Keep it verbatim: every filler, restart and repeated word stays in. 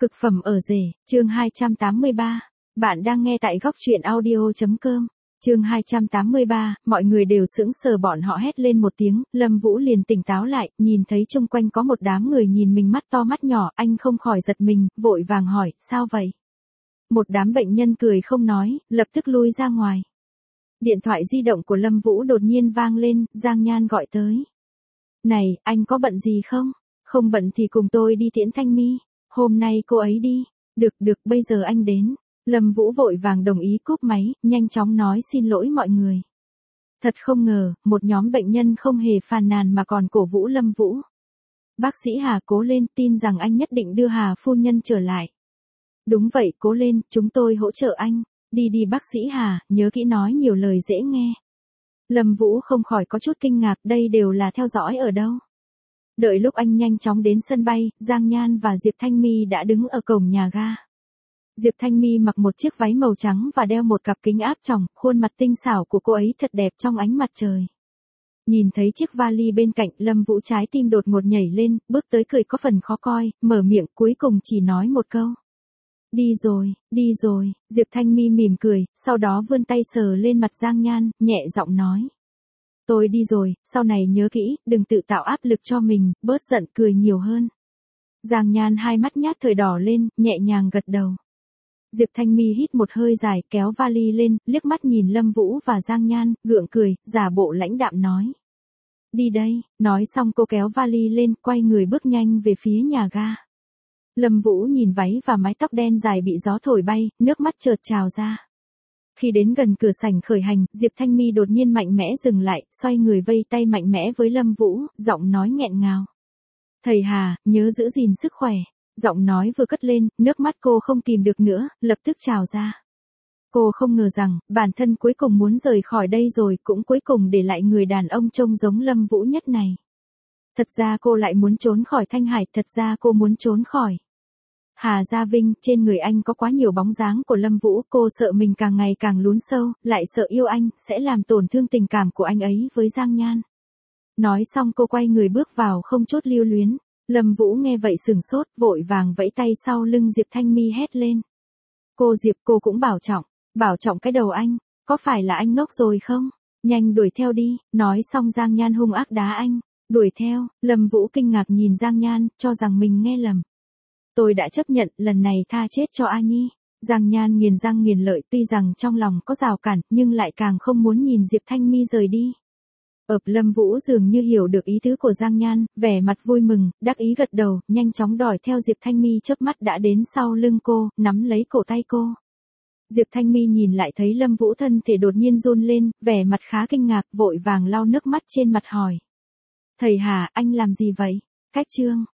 Cực phẩm ở rể, chương hai trăm tám mươi ba. Bạn đang nghe tại góc truyện audio chấm com. Chương hai trăm tám mươi ba, mọi người đều sững sờ, bọn họ hét lên một tiếng, Lâm Vũ liền tỉnh táo lại, nhìn thấy chung quanh có một đám người nhìn mình mắt to mắt nhỏ, anh không khỏi giật mình, vội vàng hỏi, sao vậy? Một đám bệnh nhân cười không nói, lập tức lui ra ngoài. Điện thoại di động của Lâm Vũ đột nhiên vang lên, Giang Nhan gọi tới. Này, anh có bận gì không? Không bận thì cùng tôi đi tiễn Thanh My. Hôm nay cô ấy đi. Được được, bây giờ anh đến. Lâm Vũ vội vàng đồng ý cúp máy, nhanh chóng nói xin lỗi mọi người. Thật không ngờ, một nhóm bệnh nhân không hề phàn nàn mà còn cổ vũ Lâm Vũ. Bác sĩ Hà cố lên, tin rằng anh nhất định đưa Hà phu nhân trở lại. Đúng vậy, cố lên, chúng tôi hỗ trợ anh. Đi đi bác sĩ Hà, nhớ kỹ nói nhiều lời dễ nghe. Lâm Vũ không khỏi có chút kinh ngạc, đây đều là theo dõi ở đâu. Đợi lúc anh nhanh chóng đến sân bay, Giang Nhan và Diệp Thanh My đã đứng ở cổng nhà ga. Diệp Thanh My mặc một chiếc váy màu trắng và đeo một cặp kính áp tròng, khuôn mặt tinh xảo của cô ấy thật đẹp trong ánh mặt trời. Nhìn thấy chiếc vali bên cạnh, Lâm Vũ trái tim đột ngột nhảy lên, bước tới cười có phần khó coi, mở miệng cuối cùng chỉ nói một câu. Đi rồi, đi rồi, Diệp Thanh My mỉm cười, sau đó vươn tay sờ lên mặt Giang Nhan, nhẹ giọng nói. Tôi đi rồi, sau này nhớ kỹ, đừng tự tạo áp lực cho mình, bớt giận, cười nhiều hơn. Giang Nhan hai mắt nhát thời đỏ lên, nhẹ nhàng gật đầu. Diệp Thanh My hít một hơi dài, kéo vali lên, liếc mắt nhìn Lâm Vũ và Giang Nhan, gượng cười, giả bộ lãnh đạm nói. Đi đây, nói xong cô kéo vali lên, quay người bước nhanh về phía nhà ga. Lâm Vũ nhìn váy và mái tóc đen dài bị gió thổi bay, nước mắt chợt trào ra. Khi đến gần cửa sảnh khởi hành, Diệp Thanh My đột nhiên mạnh mẽ dừng lại, xoay người vây tay mạnh mẽ với Lâm Vũ, giọng nói nghẹn ngào. Thầy Hà, nhớ giữ gìn sức khỏe. Giọng nói vừa cất lên, nước mắt cô không kìm được nữa, lập tức trào ra. Cô không ngờ rằng, bản thân cuối cùng muốn rời khỏi đây rồi, cũng cuối cùng để lại người đàn ông trông giống Lâm Vũ nhất này. Thật ra cô lại muốn trốn khỏi Thanh Hải, thật ra cô muốn trốn khỏi Hà Gia Vinh. Trên người anh có quá nhiều bóng dáng của Lâm Vũ, cô sợ mình càng ngày càng lún sâu, lại sợ yêu anh, sẽ làm tổn thương tình cảm của anh ấy với Giang Nhan. Nói xong cô quay người bước vào không chút lưu luyến. Lâm Vũ nghe vậy sửng sốt, vội vàng vẫy tay sau lưng Diệp Thanh My hét lên. Cô Diệp, cô cũng bảo trọng, bảo trọng cái đầu anh, có phải là anh ngốc rồi không? Nhanh đuổi theo đi, nói xong Giang Nhan hung ác đá anh. Đuổi theo, Lâm Vũ kinh ngạc nhìn Giang Nhan, cho rằng mình nghe lầm. Tôi đã chấp nhận, lần này tha chết cho A Nhi. Giang Nhan nghiền răng nghiền lợi, tuy rằng trong lòng có rào cản, nhưng lại càng không muốn nhìn Diệp Thanh My rời đi. Ợp Lâm Vũ dường như hiểu được ý tứ của Giang Nhan, vẻ mặt vui mừng, đắc ý gật đầu, nhanh chóng đuổi theo Diệp Thanh My, chớp mắt đã đến sau lưng cô, nắm lấy cổ tay cô. Diệp Thanh My nhìn lại thấy Lâm Vũ thân thể đột nhiên run lên, vẻ mặt khá kinh ngạc, vội vàng lau nước mắt trên mặt hỏi. Thầy Hà, anh làm gì vậy? Cách chương,